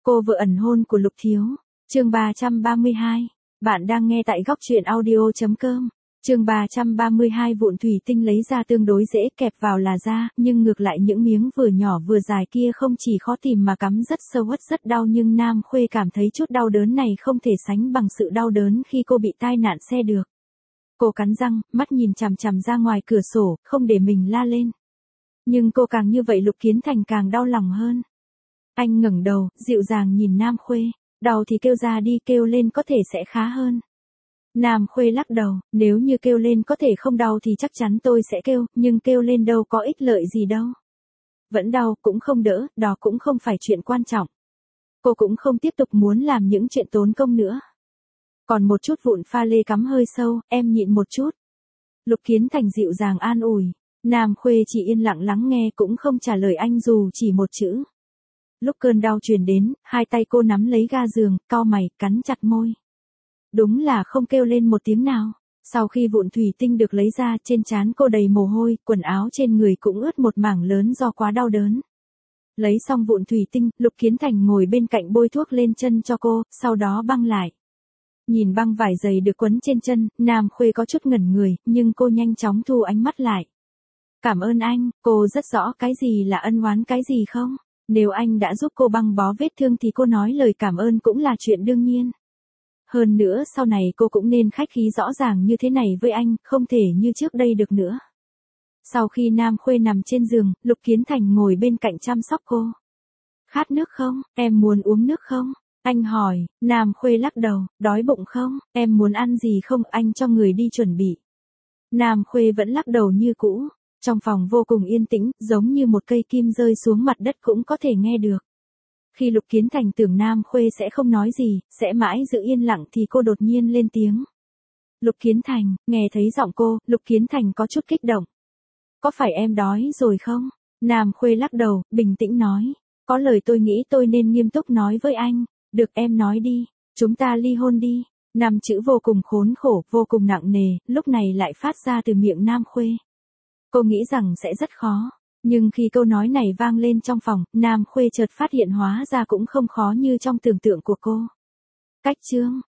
Cô vợ ẩn hôn của Lục Thiếu. Chương 332. Bạn đang nghe tại góc truyện audio.com. Chương 332 vụn thủy tinh lấy ra tương đối dễ kẹp vào là da, nhưng ngược lại những miếng vừa nhỏ vừa dài kia không chỉ khó tìm mà cắm rất sâu rất đau, nhưng Nam Khuê cảm thấy chút đau đớn này không thể sánh bằng sự đau đớn khi cô bị tai nạn xe được. Cô cắn răng, mắt nhìn chằm chằm ra ngoài cửa sổ, không để mình la lên. Nhưng cô càng như vậy Lục Kiến Thành càng đau lòng hơn. Anh ngẩng đầu, dịu dàng nhìn Nam Khuê, đau thì kêu ra đi, kêu lên có thể sẽ khá hơn. Nam Khuê lắc đầu, nếu như kêu lên có thể không đau thì chắc chắn tôi sẽ kêu, nhưng kêu lên đâu có ích lợi gì đâu. Vẫn đau cũng không đỡ, đó cũng không phải chuyện quan trọng. Cô cũng không tiếp tục muốn làm những chuyện tốn công nữa. Còn một chút vụn pha lê cắm hơi sâu, em nhịn một chút. Lục Kiến Thành dịu dàng an ủi. Nam Khuê chỉ yên lặng lắng nghe cũng không trả lời anh dù chỉ một chữ. Lúc cơn đau truyền đến, hai tay cô nắm lấy ga giường, cau mày, cắn chặt môi. Đúng là không kêu lên một tiếng nào. Sau khi vụn thủy tinh được lấy ra, trên trán cô đầy mồ hôi, quần áo trên người cũng ướt một mảng lớn do quá đau đớn. Lấy xong vụn thủy tinh, Lục Kiến Thành ngồi bên cạnh bôi thuốc lên chân cho cô, sau đó băng lại. Nhìn băng vải dày được quấn trên chân, Nam Khuê có chút ngẩn người, nhưng cô nhanh chóng thu ánh mắt lại. Cảm ơn anh, cô rất rõ cái gì là ân oán cái gì không? Nếu anh đã giúp cô băng bó vết thương thì cô nói lời cảm ơn cũng là chuyện đương nhiên. Hơn nữa sau này cô cũng nên khách khí rõ ràng như thế này với anh, không thể như trước đây được nữa. Sau khi Nam Khuê nằm trên giường, Lục Kiến Thành ngồi bên cạnh chăm sóc cô. Khát nước không? Em muốn uống nước không? Anh hỏi. Nam Khuê lắc đầu. Đói bụng không? Em muốn ăn gì không? Anh cho người đi chuẩn bị. Nam Khuê vẫn lắc đầu như cũ. Trong phòng vô cùng yên tĩnh, giống như một cây kim rơi xuống mặt đất cũng có thể nghe được. Khi Lục Kiến Thành tưởng Nam Khuê sẽ không nói gì, sẽ mãi giữ yên lặng thì cô đột nhiên lên tiếng. Lục Kiến Thành, nghe thấy giọng cô, Lục Kiến Thành có chút kích động. Có phải em đói rồi không? Nam Khuê lắc đầu, bình tĩnh nói. Có lời tôi nghĩ tôi nên nghiêm túc nói với anh. Được, em nói đi, chúng ta ly hôn đi. 5 chữ vô cùng khốn khổ, vô cùng nặng nề, lúc này lại phát ra từ miệng Nam Khuê. Cô nghĩ rằng sẽ rất khó. Nhưng khi câu nói này vang lên trong phòng, Nam Khuê chợt phát hiện hóa ra cũng không khó như trong tưởng tượng của cô. Cách chương,